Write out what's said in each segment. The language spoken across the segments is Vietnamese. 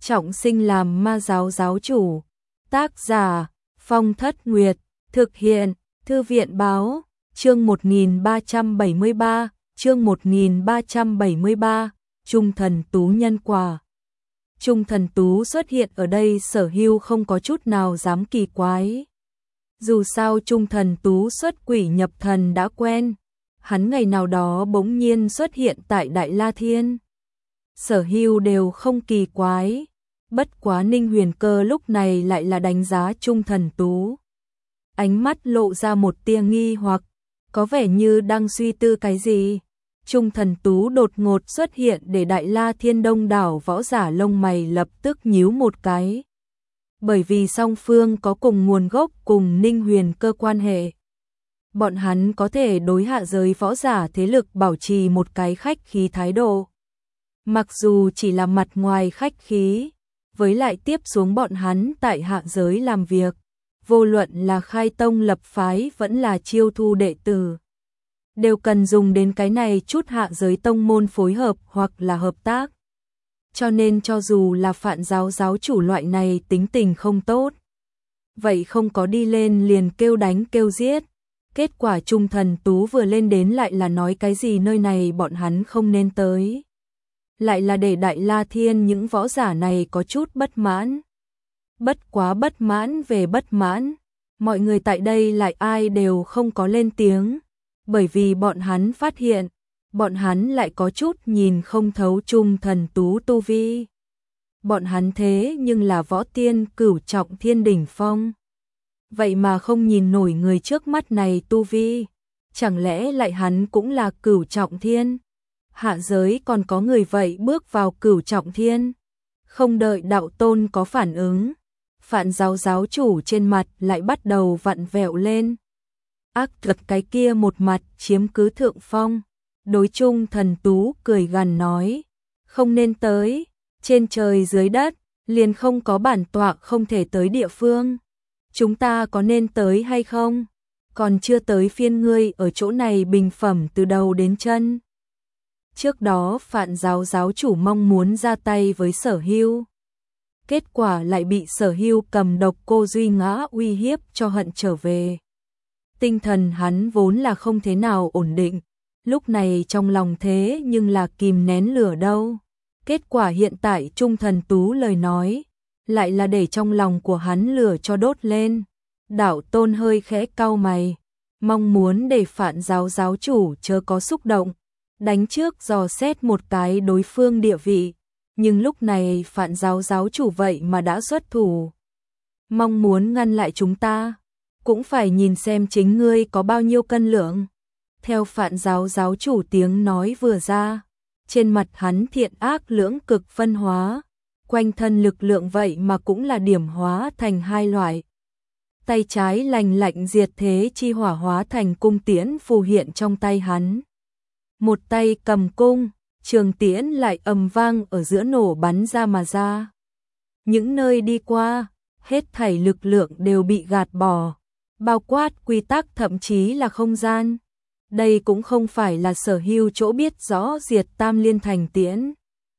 trọng sinh làm ma giáo giáo chủ. Tác giả Phong Thất Nguyệt. Thực hiện Thư viện báo. Chương 1373. Chương 1373. Trung thần tú nhân quả. Trung thần tú xuất hiện ở đây Sở Hưu không có chút nào dám kỳ quái. Dù sao Trung thần tú xuất quỷ nhập thần đã quen, hắn ngày nào đó bỗng nhiên xuất hiện tại Đại La Thiên, Sở Hưu đều không kỳ quái. Bất quá Ninh Huyền Cơ lúc này lại là đánh giá Trung thần tú. Ánh mắt lộ ra một tia nghi hoặc, có vẻ như đang suy tư cái gì. Trung thần tú đột ngột xuất hiện để Đại La Thiên đông đảo võ giả lông mày lập tức nhíu một cái. Bởi vì song phương có cùng nguồn gốc cùng Ninh Huyền Cơ quan hệ. Bọn hắn có thể đối hạ giới võ giả thế lực bảo trì một cái khách khí thái độ. Mặc dù chỉ là mặt ngoài khách khí, với lại tiếp xuống bọn hắn tại hạ giới làm việc, vô luận là khai tông lập phái vẫn là chiêu thu đệ tử, đều cần dùng đến cái này chút hạ giới tông môn phối hợp hoặc là hợp tác. Cho nên cho dù là Phạn giáo giáo chủ loại này tính tình không tốt, vậy không có đi lên liền kêu đánh kêu giết. Kết quả Trung thần tú vừa lên đến lại là nói cái gì nơi này bọn hắn không nên tới. Lại là để Đại La Thiên những võ giả này có chút bất mãn. Bất quá bất mãn về bất mãn, mọi người tại đây lại ai đều không có lên tiếng, bởi vì bọn hắn phát hiện, bọn hắn lại có chút nhìn không thấu Trung thần tú tu vi. Bọn hắn thế nhưng là võ tiên cửu trọng thiên đỉnh phong. Vậy mà không nhìn nổi người trước mắt này tu vi, chẳng lẽ lại hắn cũng là cửu trọng thiên? Hạ giới còn có người vậy bước vào cửu trọng thiên. Không đợi đạo tôn có phản ứng, Phạn giáo giáo chủ trên mặt lại bắt đầu vặn vẹo lên. Ác thật cái kia một mặt chiếm cứ thượng phong. Đối Trung thần tú cười gằn nói, không nên tới, trên trời dưới đất, liền không có bản tọa không thể tới địa phương. Chúng ta có nên tới hay không? Còn chưa tới phiên ngươi ở chỗ này bình phẩm từ đầu đến chân. Trước đó Phạn giáo giáo chủ mong muốn ra tay với Sở Hưu. Kết quả lại bị Sở Hưu cầm độc cô Duy Ngã uy hiếp cho hận trở về. Tinh thần hắn vốn là không thế nào ổn định, lúc này trong lòng thế nhưng là kìm nén lửa đâu. Kết quả hiện tại Trung thần tú lời nói, lại là để trong lòng của hắn lửa cho đốt lên. Đạo tôn hơi khẽ cau mày, mong muốn để Phạn giáo giáo chủ chớ có xúc động, đánh trước dò xét một cái đối phương địa vị. Nhưng lúc này Phạn giáo giáo chủ vậy mà đã xuất thủ, mong muốn ngăn lại chúng ta, cũng phải nhìn xem chính ngươi có bao nhiêu cân lượng. Theo Phạn giáo giáo chủ tiếng nói vừa ra, trên mặt hắn thiện ác lưỡng cực phân hóa, quanh thân lực lượng vậy mà cũng là điểm hóa thành hai loại. Tay trái lành lạnh diệt thế chi hỏa hóa thành cung tiễn phù hiện trong tay hắn. Một tay cầm cung, trường tiễn lại ầm vang ở giữa nổ bắn ra mà ra. Những nơi đi qua, hết thảy lực lượng đều bị gạt bỏ, bao quát quy tắc thậm chí là không gian. Đây cũng không phải là Sở Hưu chỗ biết rõ diệt tam liên thành tiễn,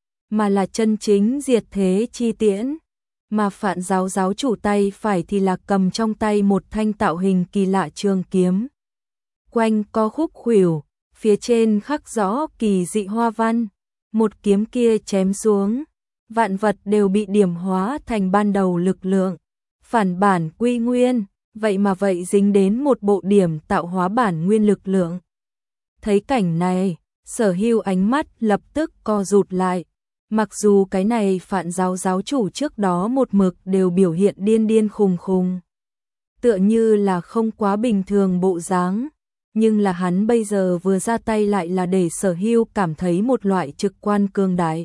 mà là chân chính diệt thế chi tiễn. Mà Phạn giáo giáo chủ tay phải thì là cầm trong tay một thanh tạo hình kỳ lạ trường kiếm. Quanh co khúc khuỷu, phía trên khắc rõ kỳ dị hoa văn. Một kiếm kia chém xuống, vạn vật đều bị điểm hóa thành ban đầu lực lượng. Phản bản quy nguyên, vậy mà vậy dính đến một bộ điểm tạo hóa bản nguyên lực lượng. Thấy cảnh này, Sở Hưu ánh mắt lập tức co rụt lại. Mặc dù cái này Phạn giáo giáo chủ trước đó một mực đều biểu hiện điên điên khùng khùng, tựa như là không quá bình thường bộ dáng, nhưng là hắn bây giờ vừa ra tay lại là để Sở Hưu cảm thấy một loại trực quan cường đại.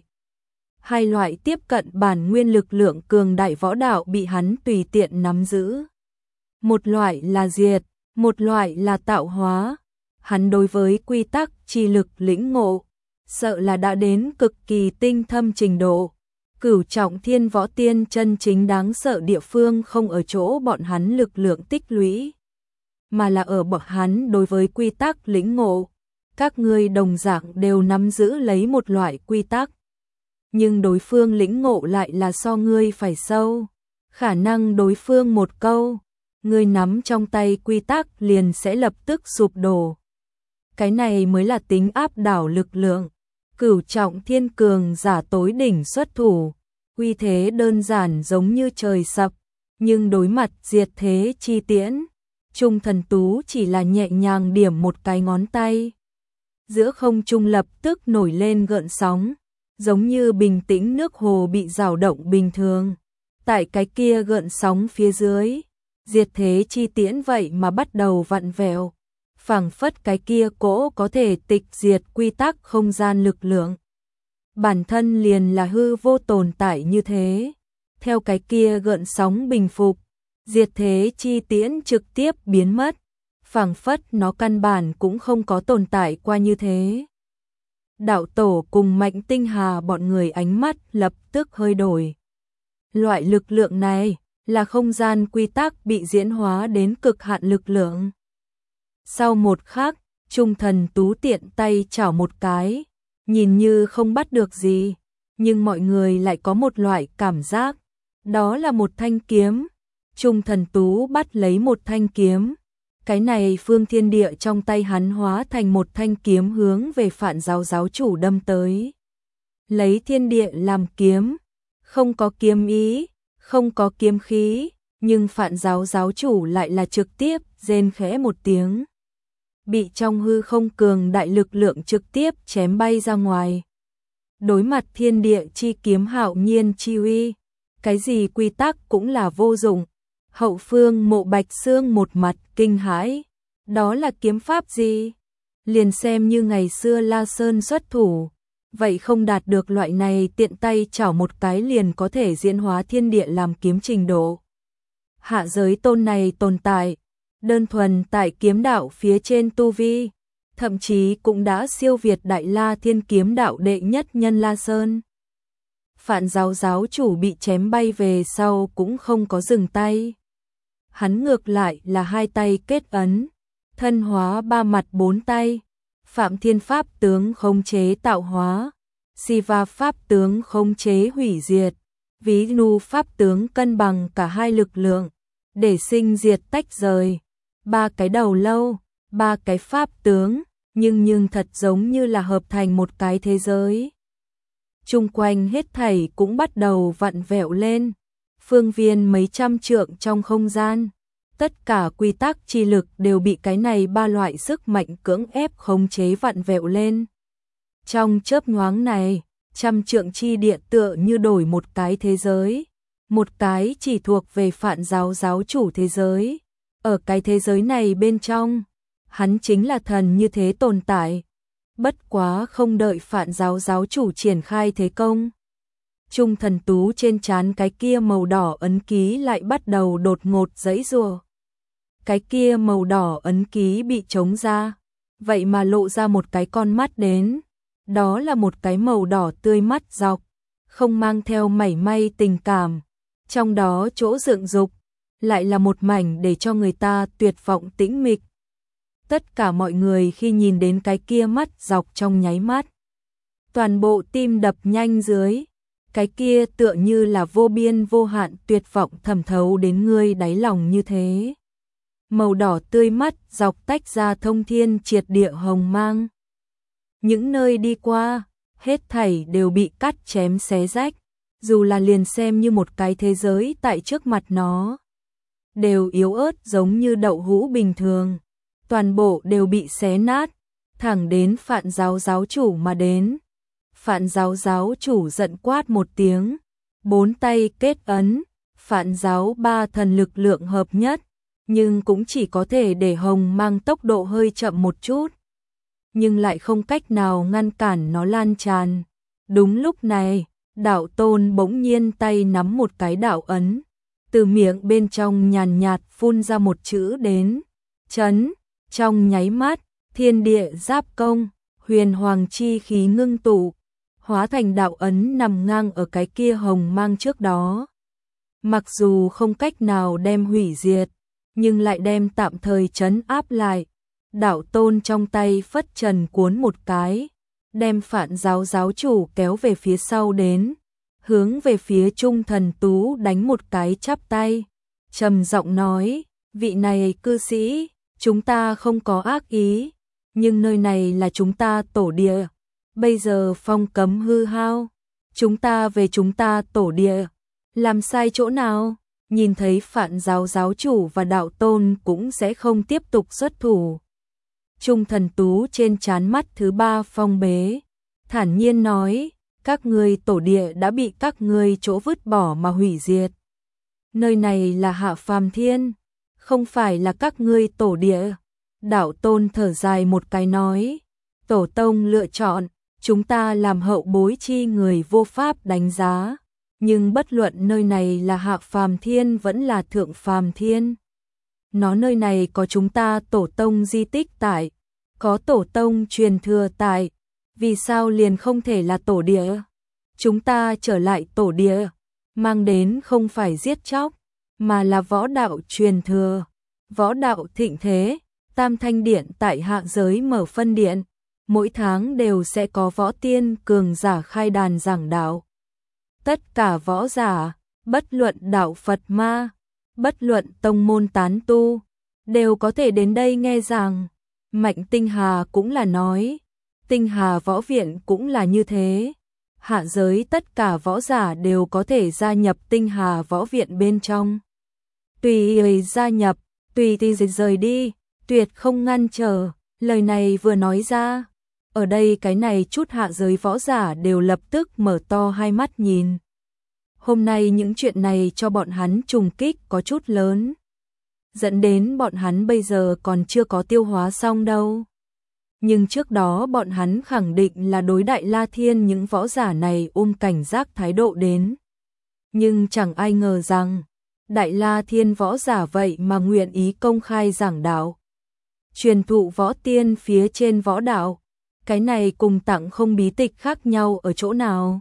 Hai loại tiếp cận bản nguyên lực lượng cường đại võ đạo bị hắn tùy tiện nắm giữ. Một loại là diệt, một loại là tạo hóa. Hắn đối với quy tắc chi lực lĩnh ngộ, sợ là đã đến cực kỳ tinh thâm trình độ. Cửu trọng thiên võ tiên chân chính đáng sợ địa phương không ở chỗ bọn hắn lực lượng tích lũy, mà là ở bọn hắn đối với quy tắc lĩnh ngộ. Các ngươi đồng dạng đều nắm giữ lấy một loại quy tắc. nhưng đối phương lĩnh ngộ lại là so ngươi phải sâu. Khả năng đối phương một câu, ngươi nắm trong tay quy tắc liền sẽ lập tức sụp đổ. Cái này mới là tính áp đảo lực lượng. Cửu trọng thiên cường giả tối đỉnh xuất thủ, uy thế đơn giản giống như trời sập, nhưng đối mặt diệt thế chi tiễn, Trung Thần Tú chỉ là nhẹ nhàng điểm một cái ngón tay. Giữa không trung lập tức nổi lên gợn sóng, giống như bình tĩnh nước hồ bị dao động bình thường. Tại cái kia gợn sóng phía dưới, diệt thế chi tiễn vậy mà bắt đầu vặn vẹo, phảng phất cái kia cỗ có thể tịch diệt quy tắc không gian lực lượng. Bản thân liền là hư vô tồn tại như thế. Theo cái kia gợn sóng bình phục, diệt thế chi tiễn trực tiếp biến mất, phảng phất nó căn bản cũng không có tồn tại qua như thế. Đạo tổ cùng Mạnh Tinh Hà bọn người ánh mắt lập tức hơi đổi. Loại lực lượng này là không gian quy tắc bị diễn hóa đến cực hạn lực lượng. Sau một khắc, Trung Thần Tú tiện tay chảo một cái, nhìn như không bắt được gì, nhưng mọi người lại có một loại cảm giác, đó là một thanh kiếm. Trung Thần Tú bắt lấy một thanh kiếm, cái này phương thiên địa trong tay hắn hóa thành một thanh kiếm hướng về Phạn giáo giáo chủ đâm tới. Lấy thiên địa làm kiếm, không có kiếm ý, không có kiếm khí, nhưng Phạn giáo giáo chủ lại là trực tiếp rên khẽ một tiếng, bị trong hư không cường đại lực lượng trực tiếp chém bay ra ngoài. Đối mặt thiên địa chi kiếm hạo nhiên chi uy, cái gì quy tắc cũng là vô dụng. Hậu phương Mộ Bạch Xương một mặt kinh hãi, đó là kiếm pháp gì? Liền xem như ngày xưa La Sơn xuất thủ, vậy không đạt được loại này tiện tay chảo một cái liền có thể diễn hóa thiên địa làm kiếm trình độ. Hạ giới tôn này tồn tại, đơn thuần tại kiếm đạo phía trên tu vi, thậm chí cũng đã siêu việt Đại La Thiên kiếm đạo đệ nhất nhân La Sơn. Phạn giáo giáo chủ bị chém bay về sau cũng không có dừng tay. Hắn ngược lại là hai tay kết ấn, thân hóa ba mặt bốn tay, Phạm Thiên Pháp tướng khống chế tạo hóa, Siva Pháp tướng khống chế hủy diệt, Vishnu Pháp tướng cân bằng cả hai lực lượng, để sinh diệt tách rời. Ba cái đầu lâu, ba cái pháp tướng, nhưng thật giống như là hợp thành một cái thế giới. Chung quanh hết thảy cũng bắt đầu vặn vẹo lên. Phương viên mấy trăm trượng trong không gian, tất cả quy tắc chi lực đều bị cái này ba loại sức mạnh cưỡng ép khống chế vặn vẹo lên. Trong chớp nhoáng này, trăm trượng chi địa tựa như đổi một cái thế giới, một cái chỉ thuộc về Phạn giáo giáo chủ thế giới. Ở cái thế giới này bên trong, hắn chính là thần như thế tồn tại. Bất quá không đợi Phạn giáo giáo chủ triển khai thế công, Trung Thần Tú trên trán cái kia màu đỏ ấn ký lại bắt đầu đột ngột giãy giụa. Cái kia màu đỏ ấn ký bị trống ra, vậy mà lộ ra một cái con mắt đến. Đó là một cái màu đỏ tươi mắt dọc, không mang theo mảy may tình cảm. Trong đó chỗ dựng dục, lại là một mảnh để cho người ta tuyệt vọng tĩnh mịch. Tất cả mọi người khi nhìn đến cái kia mắt dọc trong nháy mắt, toàn bộ tim đập nhanh dưới. Cái kia tựa như là vô biên vô hạn tuyệt vọng thẩm thấu đến ngươi đáy lòng như thế. Màu đỏ tươi mắt dọc tách ra thông thiên triệt địa hồng mang. Những nơi đi qua, hết thảy đều bị cắt chém xé rách, dù là liền xem như một cái thế giới tại trước mặt nó, đều yếu ớt giống như đậu hũ bình thường, toàn bộ đều bị xé nát, thẳng đến Phạn giáo giáo chủ mà đến. Phạn giáo giáo chủ giận quát một tiếng, bốn tay kết ấn, Phạn giáo ba thần lực lượng hợp nhất, nhưng cũng chỉ có thể để hồng mang tốc độ hơi chậm một chút, nhưng lại không cách nào ngăn cản nó lan tràn. Đúng lúc này, đạo tôn bỗng nhiên tay nắm một cái đạo ấn, từ miệng bên trong nhàn nhạt phun ra một chữ đến, chấn. Trong nháy mắt, thiên địa giáp công, huyền hoàng chi khí ngưng tụ, hóa thành đạo ấn nằm ngang ở cái kia hồng mang trước đó. Mặc dù không cách nào đem hủy diệt, nhưng lại đem tạm thời trấn áp lại. Đạo tôn trong tay phất trần cuốn một cái, đem Phạn giáo giáo chủ kéo về phía sau đến, hướng về phía Trung Thần Tú đánh một cái chắp tay, trầm giọng nói, vị này cư sĩ, chúng ta không có ác ý, nhưng nơi này là chúng ta tổ địa, bây giờ phong cấm hư hao, chúng ta về chúng ta tổ địa, làm sai chỗ nào? Nhìn thấy Phạn giáo giáo chủ và đạo tôn cũng sẽ không tiếp tục xuất thủ. Trung Thần Tú trên trán mắt thứ ba phong bế, thản nhiên nói, các ngươi tổ địa đã bị các ngươi chỗ vứt bỏ mà hủy diệt. Nơi này là hạ phàm thiên, không phải là các ngươi tổ địa. Đạo tôn thở dài một cái nói, tổ tông lựa chọn, chúng ta làm hậu bối chi người vô pháp đánh giá, nhưng bất luận nơi này là hạ phàm thiên vẫn là thượng phàm thiên. Nó nơi này có chúng ta tổ tông di tích tại, có tổ tông truyền thừa tại, vì sao liền không thể là tổ địa? Chúng ta trở lại tổ địa, mang đến không phải giết chóc, mà là võ đạo truyền thừa, võ đạo thịnh thế. Tam Thanh Điện tại hạ giới mở phân điện, mỗi tháng đều sẽ có võ tiên cường giả khai đàn giảng đạo. Tất cả võ giả, bất luận đạo Phật ma, bất luận tông môn tán tu, đều có thể đến đây nghe giảng. Mạnh Tinh Hà cũng là nói, Tinh Hà võ viện cũng là như thế. Hạ giới tất cả võ giả đều có thể gia nhập Tinh Hà võ viện bên trong. Tùy ý gia nhập, tùy ý rời đi, tuyệt không ngăn trở. Lời này vừa nói ra, ở đây cái này chút hạ giới võ giả đều lập tức mở to hai mắt nhìn. Hôm nay những chuyện này cho bọn hắn trùng kích có chút lớn, dẫn đến bọn hắn bây giờ còn chưa có tiêu hóa xong đâu. Nhưng trước đó bọn hắn khẳng định là đối Đại La Thiên những võ giả này cảnh giác thái độ đến. Nhưng chẳng ai ngờ rằng, Đại La Thiên võ giả vậy mà nguyện ý công khai giảng đạo, truyền thụ võ tiên phía trên võ đạo, cái này cùng tặng không bí tịch khác nhau ở chỗ nào.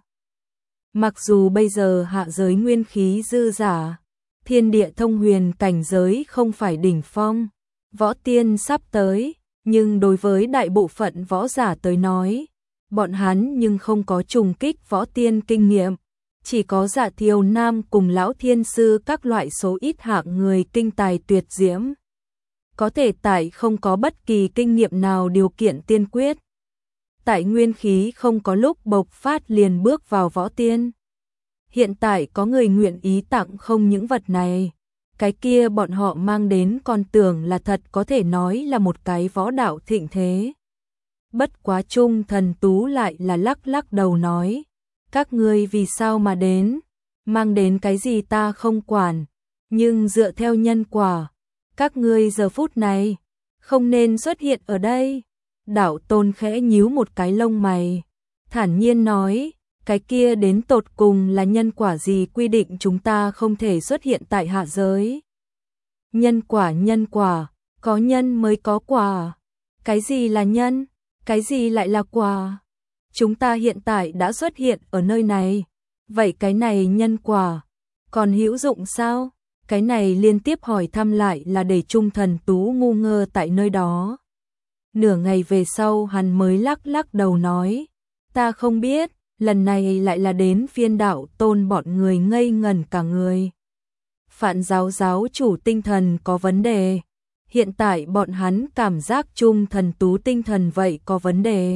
Mặc dù bây giờ hạ giới nguyên khí dư giả, thiên địa thông huyền cảnh giới không phải đỉnh phong, võ tiên sắp tới, nhưng đối với đại bộ phận võ giả tới nói, bọn hắn nhưng không có trùng kích võ tiên kinh nghiệm, chỉ có Dạ Thiều Nam cùng lão thiên sư các loại số ít hạng người kinh tài tuyệt diễm. Có thể tại không có bất kỳ kinh nghiệm nào điều kiện tiên quyết. Tại nguyên khí không có lúc bộc phát liền bước vào võ tiên. Hiện tại có người nguyện ý tặng không những vật này. Cái kia bọn họ mang đến còn tưởng là thật, có thể nói là một cái võ đạo thịnh thế. Bất quá Trung Thần Tú lại là lắc lắc đầu nói, các ngươi vì sao mà đến, mang đến cái gì ta không quản, nhưng dựa theo nhân quả, các ngươi giờ phút này không nên xuất hiện ở đây. Đạo Tôn khẽ nhíu một cái lông mày, thản nhiên nói, cái kia đến tột cùng là nhân quả gì quy định chúng ta không thể xuất hiện tại hạ giới? Nhân quả, có nhân mới có quả. Cái gì là nhân? Cái gì lại là quả? Chúng ta hiện tại đã xuất hiện ở nơi này, vậy cái này nhân quả còn hữu dụng sao? Cái này liên tiếp hỏi thăm lại là để Trung Thần Tú ngu ngơ tại nơi đó. Nửa ngày về sau hắn mới lắc lắc đầu nói, ta không biết. Lần này lại là đến phiên Đạo Tôn bọn người ngây ngẩn cả người. Phạn giáo giáo chủ tinh thần có vấn đề. Hiện tại bọn hắn cảm giác Trung Thần Tú tinh thần vậy có vấn đề.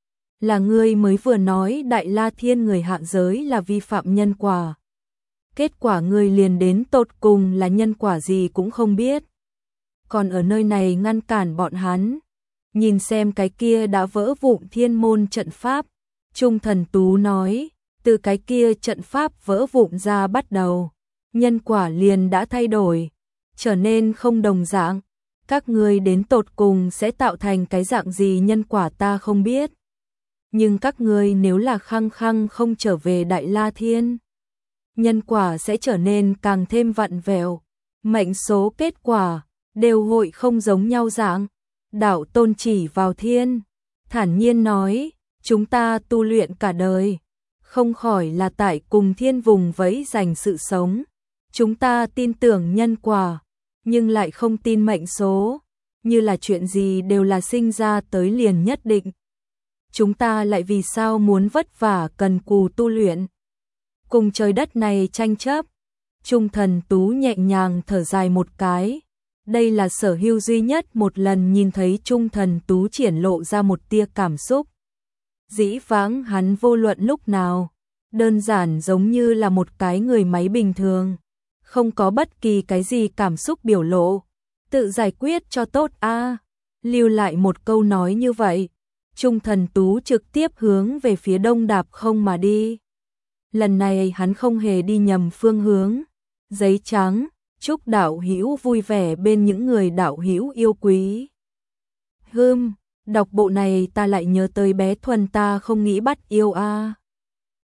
Là ngươi mới vừa nói Đại La Thiên người hạ giới là vi phạm nhân quả. Kết quả ngươi liền đến tột cùng là nhân quả gì cũng không biết. Còn ở nơi này ngăn cản bọn hắn. Nhìn xem cái kia đã vỡ vụn thiên môn trận pháp. Trung Thần Tú nói, từ cái kia trận pháp vỡ vụn ra bắt đầu, nhân quả liền đã thay đổi, trở nên không đồng dạng. Các ngươi đến tột cùng sẽ tạo thành cái dạng gì nhân quả ta không biết. Nhưng các ngươi nếu là khăng khăng không trở về Đại La Thiên, nhân quả sẽ trở nên càng thêm vặn vẹo, mệnh số kết quả đều hội không giống nhau dạng. Đạo Tôn chỉ vào thiên, thản nhiên nói, chúng ta tu luyện cả đời, không khỏi là tại cùng thiên vùng vẫy giành sự sống. Chúng ta tin tưởng nhân quả, nhưng lại không tin mệnh số, như là chuyện gì đều là sinh ra tới liền nhất định. chúng ta lại vì sao muốn vất vả cần cù tu luyện? Cùng trời đất này tranh chấp. Trung Thần Tú nhẹ nhàng thở dài một cái. Đây là Sở Hưu duy nhất một lần nhìn thấy Trung Thần Tú triển lộ ra một tia cảm xúc. Dĩ vãng hắn vô luận lúc nào, đơn giản giống như là một cái người máy bình thường, không có bất kỳ cái gì cảm xúc biểu lộ, tự giải quyết cho tốt a. Lưu lại một câu nói như vậy, Trung Thần Tú trực tiếp hướng về phía đông đạp không mà đi. Lần này hắn không hề đi nhầm phương hướng. Giấy trắng, chúc đạo hữu vui vẻ bên những người đạo hữu yêu quý. Đọc bộ này ta lại nhớ tới bé Thuần ta không nghĩ bắt yêu a.